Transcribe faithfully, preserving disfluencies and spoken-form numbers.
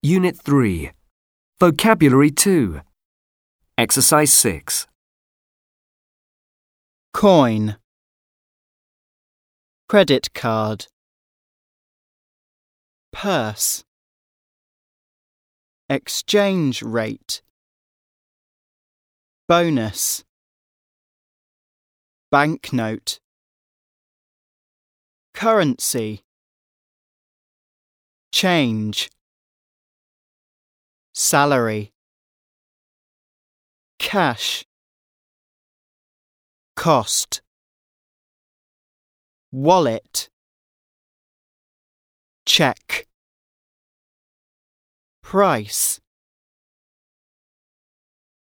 Unit three. Vocabulary two. Exercise six. Coin, credit card, purse, exchange rate, bonus, banknote, currency, change, salary, cash, cost, wallet, check, price.